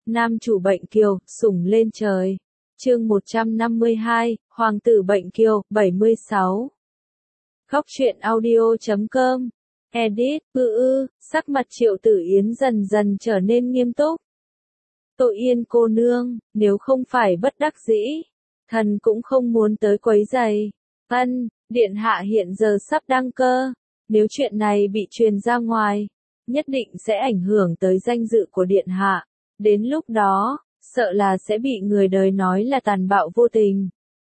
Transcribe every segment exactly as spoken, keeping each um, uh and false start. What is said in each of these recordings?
Nam chủ bệnh kiều, sủng lên trời. Chương một trăm năm mươi hai, Hoàng tử bệnh kiều, bảy mươi sáu. Góc truyện audio chấm com. Edit, ư ư, sắc mặt Triệu Tử Yến dần dần trở nên nghiêm túc. Tội Yên cô nương, nếu không phải bất đắc dĩ, thần cũng không muốn tới quấy rầy. Ân, điện hạ hiện giờ sắp đăng cơ, nếu chuyện này bị truyền ra ngoài, nhất định sẽ ảnh hưởng tới danh dự của điện hạ. Đến lúc đó, sợ là sẽ bị người đời nói là tàn bạo vô tình.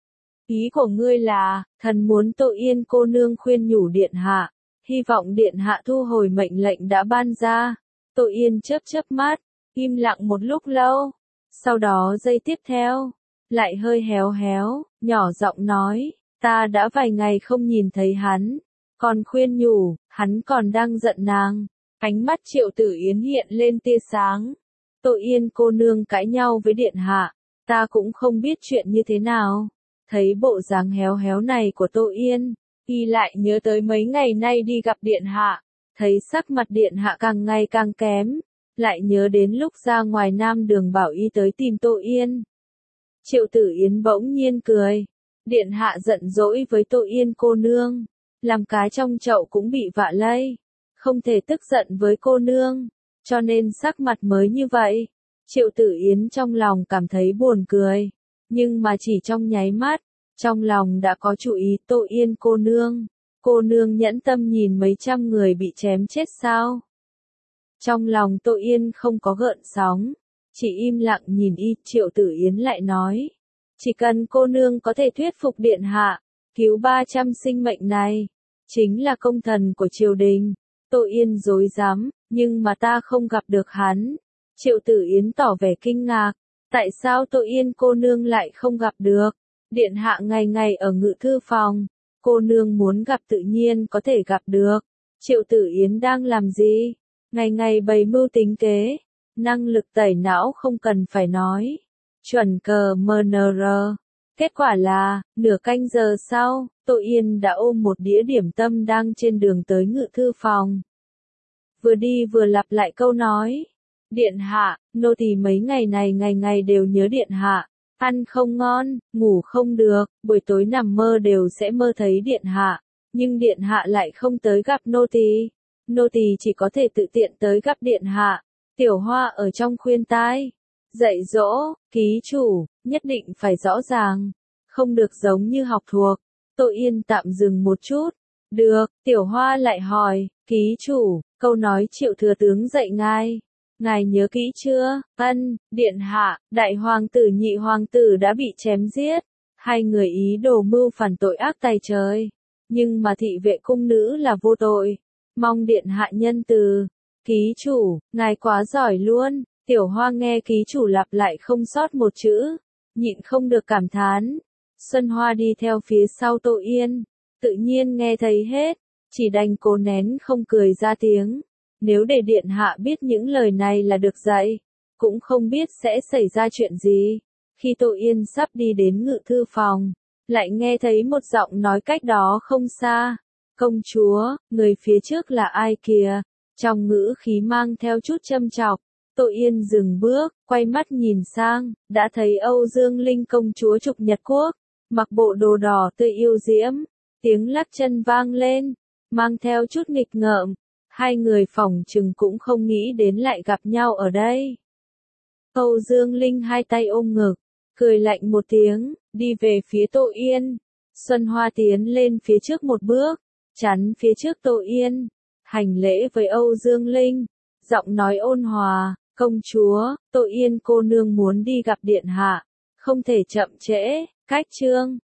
Ý của ngươi là, thần muốn Tội Yên cô nương khuyên nhủ điện hạ, hy vọng điện hạ thu hồi mệnh lệnh đã ban ra. Tội Yên chớp chớp mắt, im lặng một lúc lâu, sau đó giây tiếp theo, lại hơi héo héo, nhỏ giọng nói, ta đã vài ngày không nhìn thấy hắn, còn khuyên nhủ, hắn còn đang giận nàng. Ánh mắt Triệu Tử Yến hiện lên tia sáng. Tội Yên cô nương cãi nhau với điện hạ, ta cũng không biết chuyện như thế nào. Thấy bộ dáng héo héo này của Tội Yên, y lại nhớ tới mấy ngày nay đi gặp điện hạ, thấy sắc mặt điện hạ càng ngày càng kém, lại nhớ đến lúc ra ngoài Nam Đường bảo y tới tìm Tội Yên. Triệu Tử Yến bỗng nhiên cười, điện hạ giận dỗi với Tội Yên cô nương, làm cá trong chậu cũng bị vạ lây, không thể tức giận với cô nương, cho nên sắc mặt mới như vậy. Triệu Tử Yến trong lòng cảm thấy buồn cười, nhưng mà chỉ trong nháy mắt, trong lòng đã có chủ ý. Tội Yên cô nương, cô nương nhẫn tâm nhìn mấy trăm người bị chém chết sao? Trong lòng Tội Yên không có gợn sóng, chỉ im lặng nhìn y. Triệu Tử Yến lại nói, chỉ cần cô nương có thể thuyết phục điện hạ, cứu ba trăm sinh mệnh này, chính là công thần của triều đình. Tội Yên rối rắm, nhưng mà ta không gặp được hắn. Triệu Tử Yến tỏ vẻ kinh ngạc, tại sao Tội Yên cô nương lại không gặp được? Điện hạ ngày ngày ở ngự thư phòng, cô nương muốn gặp tự nhiên có thể gặp được. Triệu Tử Yến đang làm gì? Ngày ngày bày mưu tính kế, năng lực tẩy não không cần phải nói. Chuẩn cờ em en rờ. Kết quả là, nửa canh giờ sau, Tội Yên đã ôm một đĩa điểm tâm đang trên đường tới ngự thư phòng. Vừa đi vừa lặp lại câu nói. Điện hạ, nô tỳ mấy ngày này ngày ngày đều nhớ điện hạ. Ăn không ngon, ngủ không được, buổi tối nằm mơ đều sẽ mơ thấy điện hạ. Nhưng điện hạ lại không tới gặp nô tỳ. Nô tỳ chỉ có thể tự tiện tới gặp điện hạ. Tiểu Hoa ở trong khuyên tai. Dạy dỗ, ký chủ, nhất định phải rõ ràng. Không được giống như học thuộc. Tội Yên tạm dừng một chút. Được, Tiểu Hoa lại hỏi, ký chủ, câu nói Triệu thừa tướng dạy ngài. Ngài nhớ kỹ chưa? Ân, điện hạ, đại hoàng tử nhị hoàng tử đã bị chém giết. Hai người ý đồ mưu phản tội ác tày trời. Nhưng mà thị vệ cung nữ là vô tội. Mong điện hạ nhân từ. Ký chủ, ngài quá giỏi luôn. Tiểu Hoa nghe ký chủ lặp lại không sót một chữ. Nhịn không được cảm thán. Xuân Hoa đi theo phía sau Tội Yên. Tự nhiên nghe thấy hết. Chỉ đành cố nén không cười ra tiếng. Nếu để điện hạ biết những lời này là được dạy, cũng không biết sẽ xảy ra chuyện gì. Khi Tội Yên sắp đi đến ngự thư phòng, lại nghe thấy một giọng nói cách đó không xa. Công chúa, người phía trước là ai kìa? Trong ngữ khí mang theo chút châm chọc. Tội Yên dừng bước, quay mắt nhìn sang, đã thấy Âu Dương Linh công chúa Trục Nhật Quốc, mặc bộ đồ đỏ tươi yêu diễm, tiếng lắc chân vang lên, mang theo chút nghịch ngợm. Hai người phỏng chừng cũng không nghĩ đến lại gặp nhau ở đây. Âu Dương Linh hai tay ôm ngực, cười lạnh một tiếng, đi về phía Tội Yên. Xuân Hoa tiến lên phía trước một bước, chắn phía trước Tội Yên, hành lễ với Âu Dương Linh, giọng nói ôn hòa, công chúa, Tội Yên cô nương muốn đi gặp điện hạ, không thể chậm trễ. Cách chương,